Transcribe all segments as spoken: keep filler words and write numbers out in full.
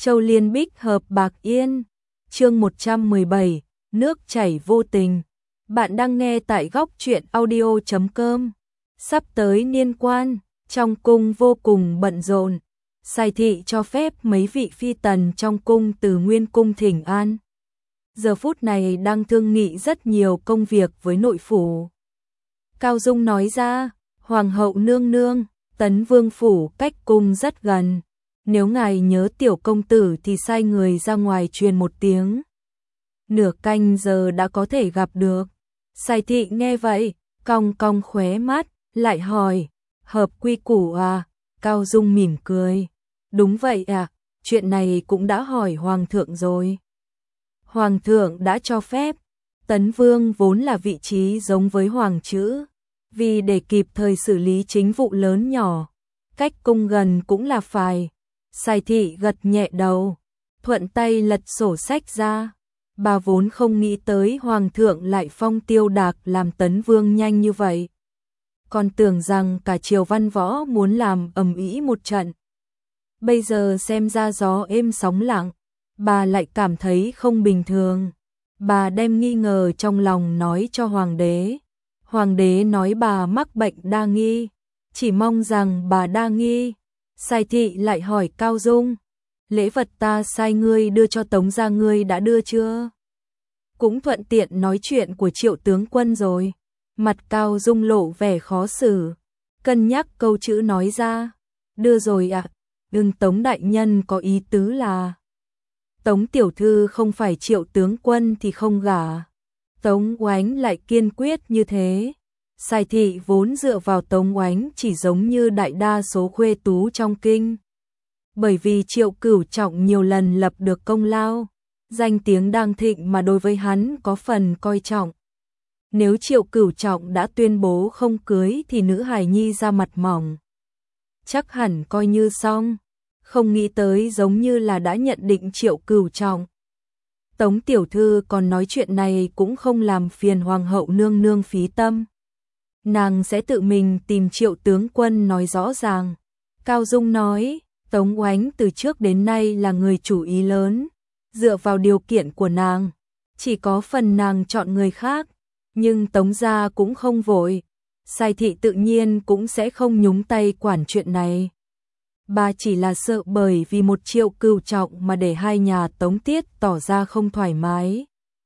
Châu Liên Bích hợp bạc yên. Chương một trăm mười bảy, nước chảy vô tình. Bạn đang nghe tại góc truyện audio chấm com. Sắp tới niên quan, trong cung vô cùng bận rộn. Sai thị cho phép mấy vị phi tần trong cung từ Nguyên cung thỉnh an. Giờ phút này đang thương nghị rất nhiều công việc với nội phủ. Cao Dung nói ra, Hoàng hậu nương nương, Tấn Vương phủ cách cung rất gần. Nếu ngài nhớ tiểu công tử thì sai người ra ngoài truyền một tiếng. Nửa canh giờ đã có thể gặp được. Sai thị nghe vậy, cong cong khóe mắt, lại hỏi, hợp quy củ à? Cao Dung mỉm cười. Đúng vậy à, chuyện này cũng đã hỏi Hoàng thượng rồi. Hoàng thượng đã cho phép. Tấn Vương vốn là vị trí giống với Hoàng chữ. Vì để kịp thời xử lý chính vụ lớn nhỏ, cách cung gần cũng là phải. Sai thị gật nhẹ đầu, thuận tay lật sổ sách ra. Bà vốn không nghĩ tới Hoàng thượng lại phong Tiêu Đạc làm Tấn Vương nhanh như vậy. Còn tưởng rằng cả triều văn võ muốn làm ầm ĩ một trận. Bây giờ xem ra gió êm sóng lặng, bà lại cảm thấy không bình thường. Bà đem nghi ngờ trong lòng nói cho Hoàng đế. Hoàng đế nói bà mắc bệnh đa nghi, chỉ mong rằng bà đa nghi. Sai thị lại hỏi Cao Dung, lễ vật ta sai ngươi đưa cho Tống gia ngươi đã đưa chưa? Cũng thuận tiện nói chuyện của Triệu tướng quân rồi. Mặt Cao Dung lộ vẻ khó xử, cân nhắc câu chữ nói ra, đưa rồi ạ. À? Ưng Tống đại nhân có ý tứ là Tống tiểu thư không phải Triệu tướng quân thì không gả. Tống Oánh lại kiên quyết như thế. Sai thị vốn dựa vào Tống Oánh chỉ giống như đại đa số khuê tú trong kinh. Bởi vì Triệu Cửu Trọng nhiều lần lập được công lao, danh tiếng đang thịnh mà đối với hắn có phần coi trọng. Nếu Triệu Cửu Trọng đã tuyên bố không cưới thì nữ hài nhi ra mặt mỏng, chắc hẳn coi như xong. Không nghĩ tới giống như là đã nhận định Triệu Cửu Trọng. Tống tiểu thư còn nói chuyện này cũng không làm phiền Hoàng hậu nương nương phí tâm. Nàng sẽ tự mình tìm Triệu tướng quân nói rõ ràng. Cao Dung nói, Tống Oánh từ trước đến nay là người chủ ý lớn. Dựa vào điều kiện của nàng, chỉ có phần nàng chọn người khác. Nhưng Tống gia cũng không vội. Sai thị tự nhiên cũng sẽ không nhúng tay quản chuyện này. Bà chỉ là sợ bởi vì một Triệu Cửu Trọng mà để hai nhà Tống Tiết tỏ ra không thoải mái.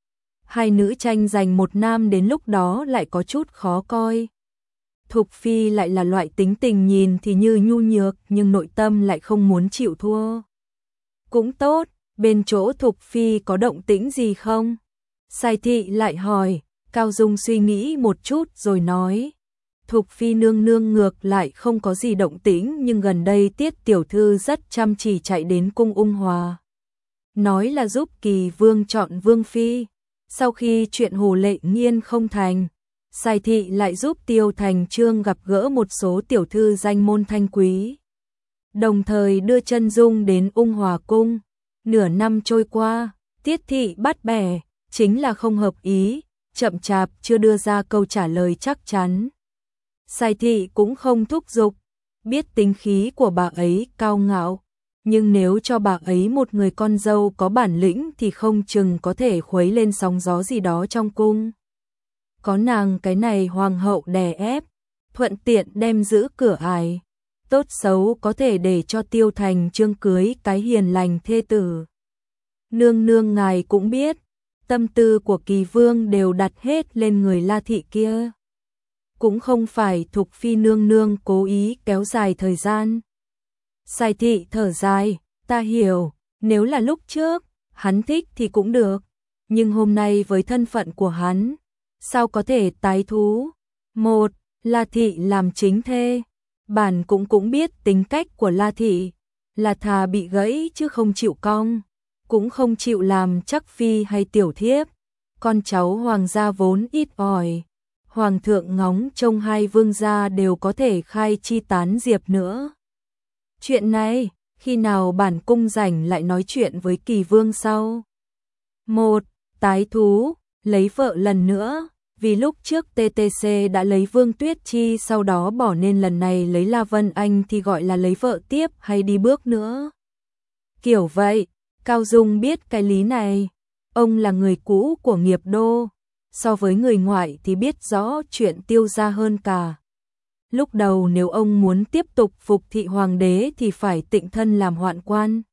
Hai nữ tranh giành một nam đến lúc đó lại có chút khó coi. Thục Phi lại là loại tính tình nhìn thì như nhu nhược nhưng nội tâm lại không muốn chịu thua. Cũng tốt, bên chỗ Thục Phi có động tĩnh gì không? Sai thị lại hỏi. Cao Dung suy nghĩ một chút rồi nói. Thục Phi nương nương ngược lại không có gì động tĩnh, nhưng gần đây Tiết tiểu thư rất chăm chỉ chạy đến cung Ung Hòa. Nói là giúp Kỳ Vương chọn Vương Phi. Sau khi chuyện Hồ Lệ Nghiên không thành, Sai thị lại giúp Tiêu Thành Trương gặp gỡ một số tiểu thư danh môn thanh quý. Đồng thời đưa chân dung đến Ung Hòa cung. Nửa năm trôi qua, Tiết thị bắt bẻ, chính là không hợp ý, chậm chạp chưa đưa ra câu trả lời chắc chắn. Sai thị cũng không thúc giục, biết tính khí của bà ấy cao ngạo, nhưng nếu cho bà ấy một người con dâu có bản lĩnh thì không chừng có thể khuấy lên sóng gió gì đó trong cung. Có nàng cái này hoàng hậu đè ép, thuận tiện đem giữ cửa ải, tốt xấu có thể để cho Tiêu Thành Trương cưới cái hiền lành thê tử. Nương nương ngài cũng biết, tâm tư của Kỳ Vương đều đặt hết lên người La thị kia. Cũng không phải Thục Phi nương nương cố ý kéo dài thời gian. Sai thị thở dài, ta hiểu, nếu là lúc trước, hắn thích thì cũng được. Nhưng hôm nay với thân phận của hắn, sao có thể tái thú? Một, La thị làm chính thê. Bản cũng cũng biết tính cách của La thị, là thà bị gãy chứ không chịu cong, cũng không chịu làm chắc phi hay tiểu thiếp. Con cháu hoàng gia vốn ít ỏi. Hoàng thượng ngóng trông hai vương gia đều có thể khai chi tán diệp nữa. Chuyện này, khi nào bản cung rảnh lại nói chuyện với Kỳ Vương sau. Một, tái thú, lấy vợ lần nữa, vì lúc trước tê tê xê đã lấy Vương Tuyết Chi sau đó bỏ nên lần này lấy La Vân Anh thì gọi là lấy vợ tiếp hay đi bước nữa. Kiểu vậy, Cao Dung biết cái lý này. Ông là người cũ của Nghiệp Đô, so với người ngoại thì biết rõ chuyện Tiêu gia hơn cả. Lúc đầu nếu ông muốn tiếp tục phục thị hoàng đế thì phải tịnh thân làm hoạn quan.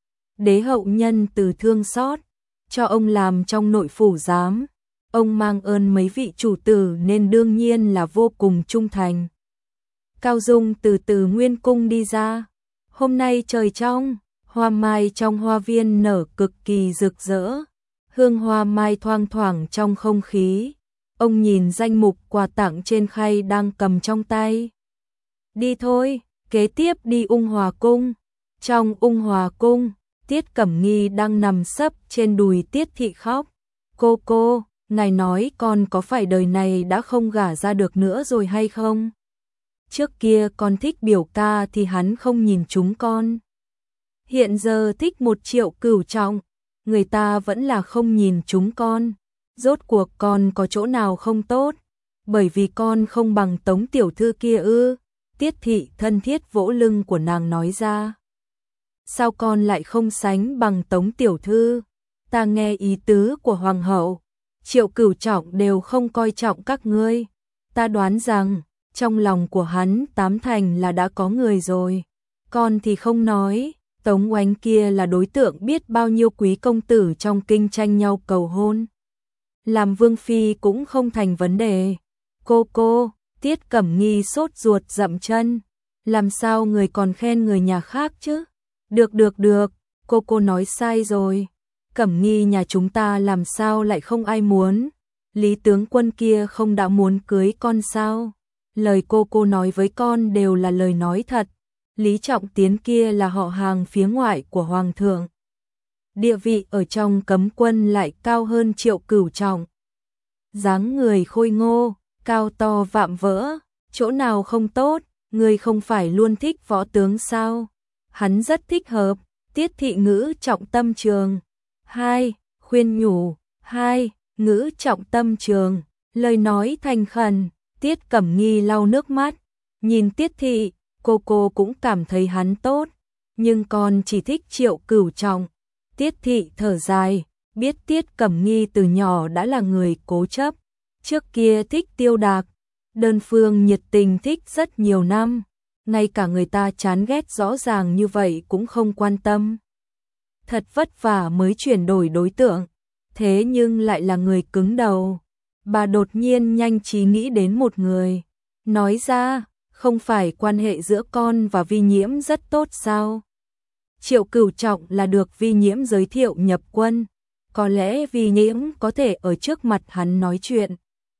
Đế hậu nhân từ thương xót, cho ông làm trong nội phủ giám. Ông mang ơn mấy vị chủ tử nên đương nhiên là vô cùng trung thành. Cao Dung từ từ Nguyên Cung đi ra. Hôm nay trời trong, hoa mai trong hoa viên nở cực kỳ rực rỡ. Hương hoa mai thoang thoảng trong không khí. Ông nhìn danh mục quà tặng trên khay đang cầm trong tay. Đi thôi, kế tiếp đi Ung Hòa Cung. Trong Ung Hòa Cung, Tiết Cẩm Nghi đang nằm sấp trên đùi Tiết Thị khóc. Cô cô, ngài nói con có phải đời này đã không gả ra được nữa rồi hay không? Trước kia con thích biểu ca thì hắn không nhìn chúng con. Hiện giờ thích một Triệu Cửu Trọng, người ta vẫn là không nhìn chúng con. Rốt cuộc con có chỗ nào không tốt? Bởi vì con không bằng Tống tiểu thư kia ư? Tiết Thị thân thiết vỗ lưng của nàng nói ra. Sao con lại không sánh bằng Tống tiểu thư? Ta nghe ý tứ của hoàng hậu, Triệu Cửu Trọng đều không coi trọng các ngươi. Ta đoán rằng trong lòng của hắn tám thành là đã có người rồi. Con thì không nói, Tống Oánh kia là đối tượng biết bao nhiêu quý công tử trong kinh tranh nhau cầu hôn. Làm vương phi cũng không thành vấn đề. Cô cô, Tiết Cẩm Nghi sốt ruột dậm chân. Làm sao người còn khen người nhà khác chứ? Được được được, cô cô nói sai rồi. Cẩm Nghi nhà chúng ta làm sao lại không ai muốn? Lý tướng quân kia không đã muốn cưới con sao? Lời cô cô nói với con đều là lời nói thật. Lý Trọng Tiến kia là họ hàng phía ngoại của hoàng thượng. Địa vị ở trong cấm quân lại cao hơn Triệu Cửu Trọng. Dáng người khôi ngô, cao to vạm vỡ, chỗ nào không tốt, người không phải luôn thích võ tướng sao? Hắn rất thích hợp. Tiết Thị ngữ trọng tâm trường. Hai, khuyên nhủ. Hai, ngữ trọng tâm trường. Lời nói thành khẩn. Tiết Cẩm Nghi lau nước mắt. Nhìn Tiết Thị, cô cô cũng cảm thấy hắn tốt. Nhưng con chỉ thích Triệu Cửu Trọng. Tiết Thị thở dài. Biết Tiết Cẩm Nghi từ nhỏ đã là người cố chấp. Trước kia thích Tiêu Đạc. Đơn phương nhiệt tình thích rất nhiều năm. Ngay cả người ta chán ghét rõ ràng như vậy cũng không quan tâm. Thật vất vả mới chuyển đổi đối tượng. Thế nhưng lại là người cứng đầu. Bà đột nhiên nhanh trí nghĩ đến một người. Nói ra, không phải quan hệ giữa con và Vi Nhiễm rất tốt sao? Triệu Cửu Trọng là được Vi Nhiễm giới thiệu nhập quân. Có lẽ Vi Nhiễm có thể ở trước mặt hắn nói chuyện.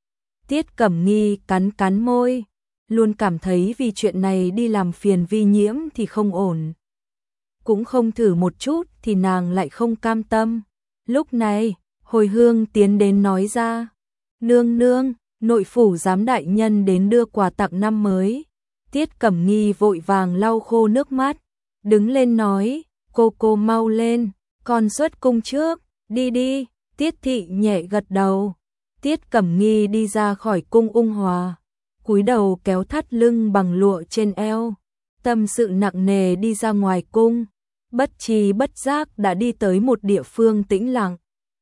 Tiết Cẩm Nghi cắn cắn môi. Luôn cảm thấy vì chuyện này đi làm phiền Vi Nhiễm thì không ổn. Cũng không thử một chút thì nàng lại không cam tâm. Lúc này, Hồi Hương tiến đến nói ra. Nương nương, nội phủ giám đại nhân đến đưa quà tặng năm mới. Tiết Cẩm Nghi vội vàng lau khô nước mắt. Đứng lên nói, cô cô mau lên, con xuất cung trước, đi đi. Tiết Thị nhẹ gật đầu. Tiết Cẩm Nghi đi ra khỏi cung Ung Hòa. Cúi đầu kéo thắt lưng bằng lụa trên eo, tâm sự nặng nề đi ra ngoài cung, bất tri bất giác đã đi tới một địa phương tĩnh lặng.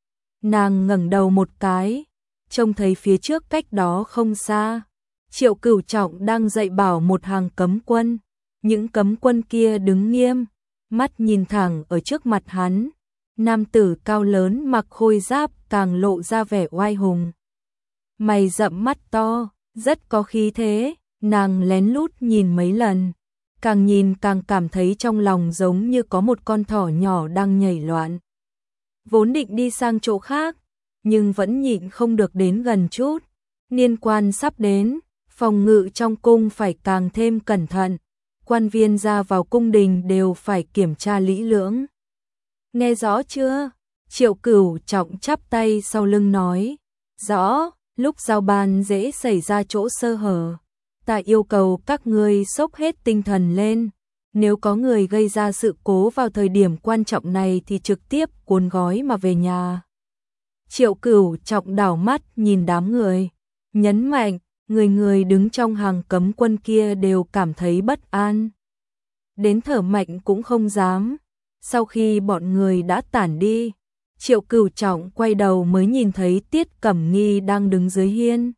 Nàng ngẩng đầu một cái, trông thấy phía trước cách đó không xa, Triệu Cửu Trọng đang dạy bảo một hàng cấm quân. Những cấm quân kia đứng nghiêm, mắt nhìn thẳng ở trước mặt hắn. Nam tử cao lớn mặc khôi giáp càng lộ ra vẻ oai hùng. Mày rậm mắt to, rất có khí thế, nàng lén lút nhìn mấy lần, càng nhìn càng cảm thấy trong lòng giống như có một con thỏ nhỏ đang nhảy loạn. Vốn định đi sang chỗ khác, nhưng vẫn nhịn không được đến gần chút. Niên quan sắp đến, phòng ngự trong cung phải càng thêm cẩn thận, quan viên ra vào cung đình đều phải kiểm tra kỹ lưỡng. Nghe rõ chưa? Triệu Cửu Trọng chắp tay sau lưng nói. Rõ. Lúc giao ban dễ xảy ra chỗ sơ hở. Ta yêu cầu các ngươi xốc hết tinh thần lên. Nếu có người gây ra sự cố vào thời điểm quan trọng này thì trực tiếp cuốn gói mà về nhà. Triệu Cửu Trọng đảo mắt nhìn đám người, nhấn mạnh, người người đứng trong hàng cấm quân kia đều cảm thấy bất an. Đến thở mạnh cũng không dám. Sau khi bọn người đã tản đi, Triệu Cửu Trọng quay đầu mới nhìn thấy Tiết Cẩm Nghi đang đứng dưới hiên.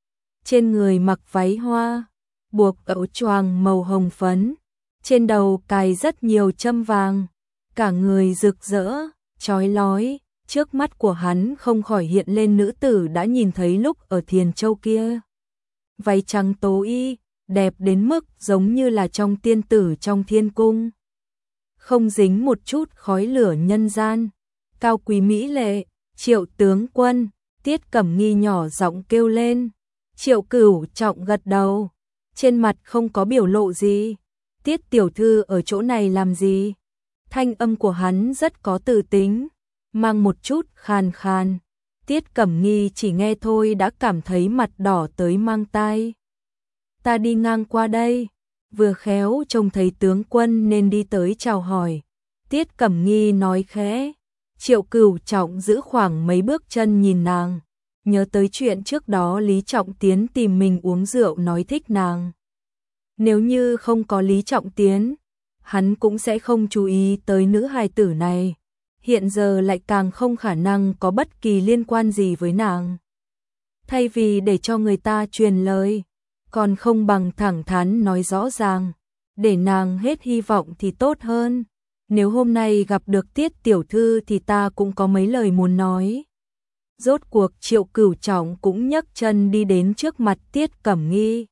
Trên người mặc váy hoa, buộc áo choàng màu hồng phấn, trên đầu cài rất nhiều châm vàng, cả người rực rỡ, chói lói, trước mắt của hắn không khỏi hiện lên nữ tử đã nhìn thấy lúc ở Thiền Châu kia. Váy trắng tố y, đẹp đến mức giống như là trong tiên tử trong thiên cung. Không dính một chút khói lửa nhân gian, cao quý mỹ lệ. Triệu tướng quân, Tiết Cẩm Nghi nhỏ giọng kêu lên. Triệu Cửu Trọng gật đầu, trên mặt không có biểu lộ gì. Tiết tiểu thư ở chỗ này làm gì? Thanh âm của hắn rất có tự tính, mang một chút khàn khàn. Tiết Cẩm Nghi chỉ nghe thôi đã cảm thấy mặt đỏ tới mang tai. Ta đi ngang qua đây, vừa khéo trông thấy tướng quân nên đi tới chào hỏi. Tiết Cẩm Nghi nói khẽ. Triệu Cửu Trọng giữ khoảng mấy bước chân nhìn nàng, nhớ tới chuyện trước đó Lý Trọng Tiến tìm mình uống rượu nói thích nàng. Nếu như không có Lý Trọng Tiến, hắn cũng sẽ không chú ý tới nữ hài tử này. Hiện giờ lại càng không khả năng có bất kỳ liên quan gì với nàng. Thay vì để cho người ta truyền lời, còn không bằng thẳng thắn nói rõ ràng, để nàng hết hy vọng thì tốt hơn. Nếu hôm nay gặp được Tiết tiểu thư thì ta cũng có mấy lời muốn nói. Rốt cuộc Triệu Cửu Trọng cũng nhấc chân đi đến trước mặt Tiết Cẩm Nghi.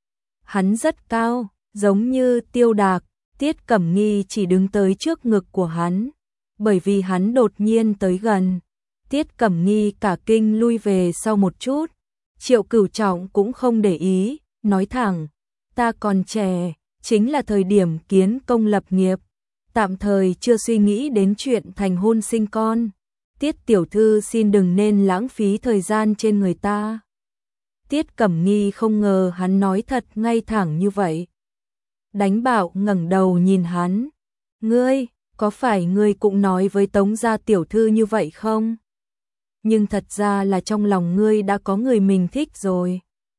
Hắn rất cao, giống như Tiêu Đạc. Tiết Cẩm Nghi chỉ đứng tới trước ngực của hắn, bởi vì hắn đột nhiên tới gần. Tiết Cẩm Nghi cả kinh lui về sau một chút. Triệu Cửu Trọng cũng không để ý, nói thẳng, ta còn trẻ, chính là thời điểm kiến công lập nghiệp, tạm thời chưa suy nghĩ đến chuyện thành hôn sinh con. Tiết tiểu thư xin đừng nên lãng phí thời gian trên người ta. Tiết Cẩm Nghi không ngờ hắn nói thật ngay thẳng như vậy. Đánh bạo ngẩng đầu nhìn hắn. Ngươi, có phải ngươi cũng nói với Tống gia tiểu thư như vậy không? Nhưng thật ra là trong lòng ngươi đã có người mình thích rồi.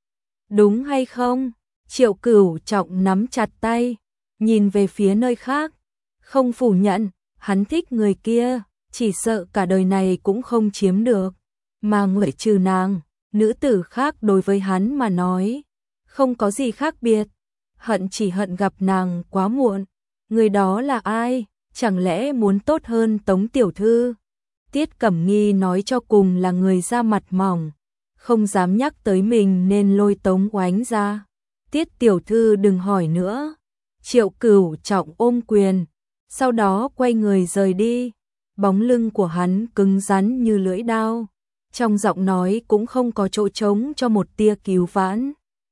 Đúng hay không? Triệu Cửu Trọng nắm chặt tay, nhìn về phía nơi khác. Không phủ nhận, hắn thích người kia, chỉ sợ cả đời này cũng không chiếm được. Mà ngoại trừ nàng, nữ tử khác đối với hắn mà nói, không có gì khác biệt. Hận chỉ hận gặp nàng quá muộn. Người đó là ai? Chẳng lẽ muốn tốt hơn Tống tiểu thư? Tiết Cẩm Nghi nói cho cùng là người da mặt mỏng, không dám nhắc tới mình nên lôi Tống Oánh ra. Tiết tiểu thư đừng hỏi nữa. Triệu Cửu Trọng ôm quyền, sau đó quay người rời đi. Bóng lưng của hắn cứng rắn như lưỡi dao, trong giọng nói cũng không có chỗ trống cho một tia cứu vãn.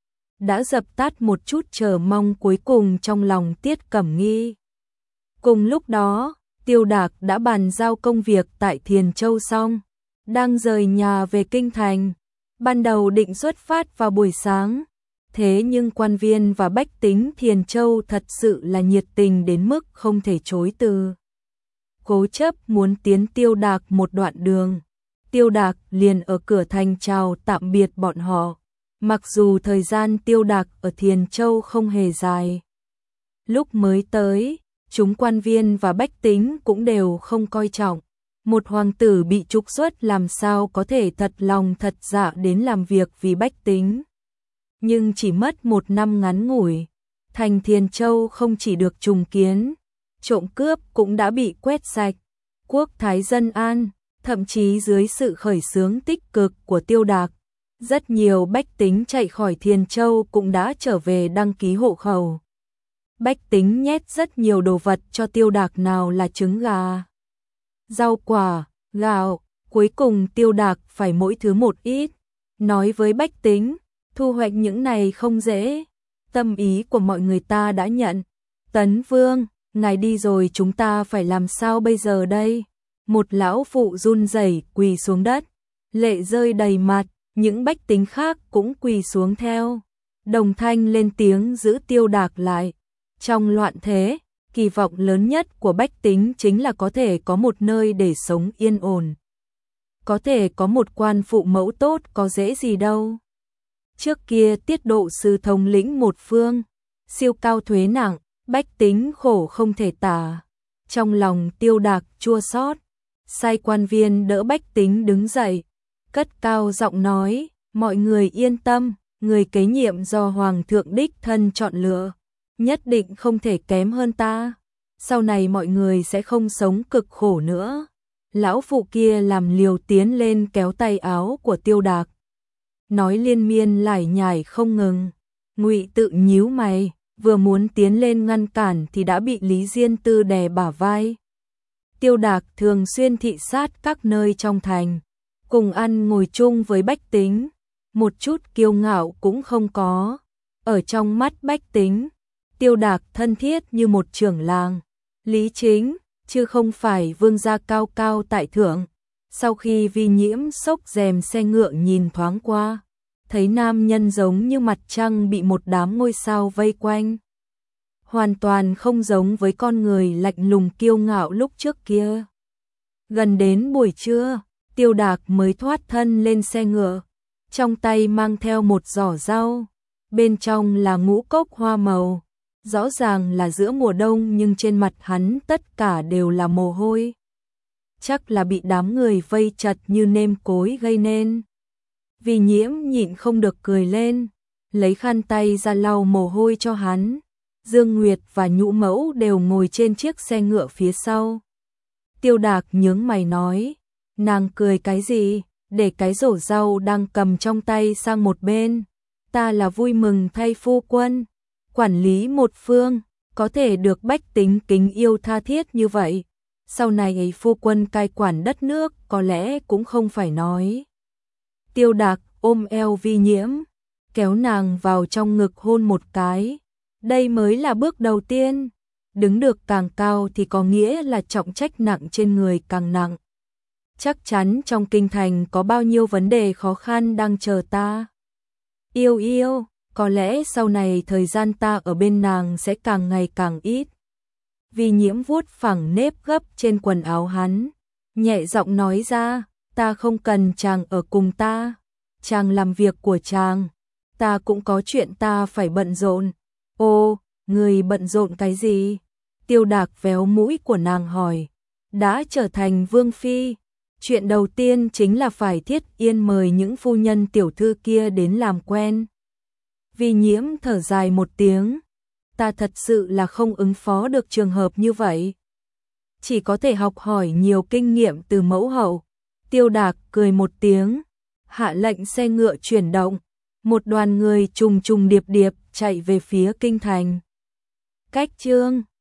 Đã dập tắt một chút chờ mong cuối cùng trong lòng Tiết Cẩm Nghi. Cùng lúc đó, Tiêu Đạc đã bàn giao công việc tại Thiền Châu xong, đang rời nhà về Kinh Thành. Ban đầu định xuất phát vào buổi sáng, thế nhưng quan viên và bách tính Thiền Châu thật sự là nhiệt tình đến mức không thể chối từ. Cố chấp muốn tiến Tiêu Đạc một đoạn đường. Tiêu Đạc liền ở cửa thành chào tạm biệt bọn họ. Mặc dù thời gian Tiêu Đạc ở Thiền Châu không hề dài. Lúc mới tới, chúng quan viên và bách tính cũng đều không coi trọng. Một hoàng tử bị trục xuất làm sao có thể thật lòng thật dạ đến làm việc vì bách tính. Nhưng chỉ mất một năm ngắn ngủi, thành Thiền Châu không chỉ được trùng kiến, trộm cướp cũng đã bị quét sạch. Quốc thái dân an, thậm chí dưới sự khởi xướng tích cực của Tiêu Đạc, rất nhiều bách tính chạy khỏi Thiền Châu cũng đã trở về đăng ký hộ khẩu. Bách tính nhét rất nhiều đồ vật cho Tiêu Đạc, nào là trứng gà, rau quả, gạo, cuối cùng Tiêu Đạc phải mỗi thứ một ít. Nói với bách tính, thu hoạch những này không dễ. Tâm ý của mọi người ta đã nhận. Tấn Vương, ngài đi rồi chúng ta phải làm sao bây giờ đây? Một lão phụ run rẩy quỳ xuống đất, lệ rơi đầy mặt. Những bách tính khác cũng quỳ xuống theo, đồng thanh lên tiếng giữ Tiêu Đạc lại. Trong loạn thế, kỳ vọng lớn nhất của bách tính chính là có thể có một nơi để sống yên ổn. Có thể có một quan phụ mẫu tốt có dễ gì đâu. Trước kia Tiết độ sư thống lĩnh một phương, siêu cao thuế nặng, bách tính khổ không thể tả. Trong lòng Tiêu Đạc chua xót, sai quan viên đỡ Bách Tính đứng dậy, cất cao giọng nói, mọi người yên tâm, người kế nhiệm do Hoàng thượng đích thân chọn lựa, nhất định không thể kém hơn ta. Sau này mọi người sẽ không sống cực khổ nữa. Lão phụ kia làm liều tiến lên kéo tay áo của Tiêu Đạc, nói liên miên lải nhải không ngừng. Ngụy Tự nhíu mày, vừa muốn tiến lên ngăn cản thì đã bị Lý Diên Tư đè bả vai. Tiêu Đạc thường xuyên thị sát các nơi trong thành, cùng ăn ngồi chung với bách tính, một chút kiêu ngạo cũng không có. Ở trong mắt bách tính, Tiêu Đạc thân thiết như một trưởng làng, lý chính, chứ không phải vương gia cao cao tại thượng. Sau khi Vi Nhiễm xốc rèm xe ngựa nhìn thoáng qua, thấy nam nhân giống như mặt trăng bị một đám ngôi sao vây quanh. Hoàn toàn không giống với con người lạnh lùng kiêu ngạo lúc trước kia. Gần đến buổi trưa, Tiêu Đạc mới thoát thân lên xe ngựa, trong tay mang theo một giỏ rau, bên trong là ngũ cốc hoa màu. Rõ ràng là giữa mùa đông nhưng trên mặt hắn tất cả đều là mồ hôi. Chắc là bị đám người vây chặt như nêm cối gây nên. Vi Nhiễm nhịn không được cười lên, lấy khăn tay ra lau mồ hôi cho hắn. Dương Nguyệt và Nhũ Mẫu đều ngồi trên chiếc xe ngựa phía sau. Tiêu Đạc nhướng mày nói, nàng cười cái gì, để cái rổ rau đang cầm trong tay sang một bên. Ta là vui mừng thay phu quân, quản lý một phương, có thể được bách tính kính yêu tha thiết như vậy. Sau này ấy phu quân cai quản đất nước có lẽ cũng không phải nói. Tiêu Đạc ôm eo Vi Nhiễm, kéo nàng vào trong ngực hôn một cái. Đây mới là bước đầu tiên, đứng được càng cao thì có nghĩa là trọng trách nặng trên người càng nặng. Chắc chắn trong kinh thành có bao nhiêu vấn đề khó khăn đang chờ ta. Yêu yêu, có lẽ sau này thời gian ta ở bên nàng sẽ càng ngày càng ít. Vi Nhiễm vuốt phẳng nếp gấp trên quần áo hắn, nhẹ giọng nói ra, ta không cần chàng ở cùng ta, chàng làm việc của chàng, ta cũng có chuyện ta phải bận rộn. Ô, người bận rộn cái gì? Tiêu Đạc véo mũi của nàng hỏi. Đã trở thành vương phi, chuyện đầu tiên chính là phải thiết yên mời những phu nhân tiểu thư kia đến làm quen. Vi Nhiễm thở dài một tiếng, ta thật sự là không ứng phó được trường hợp như vậy. Chỉ có thể học hỏi nhiều kinh nghiệm từ mẫu hậu. Tiêu Đạc cười một tiếng, hạ lệnh xe ngựa chuyển động, một đoàn người trùng trùng điệp điệp chạy về phía kinh thành. Cách chương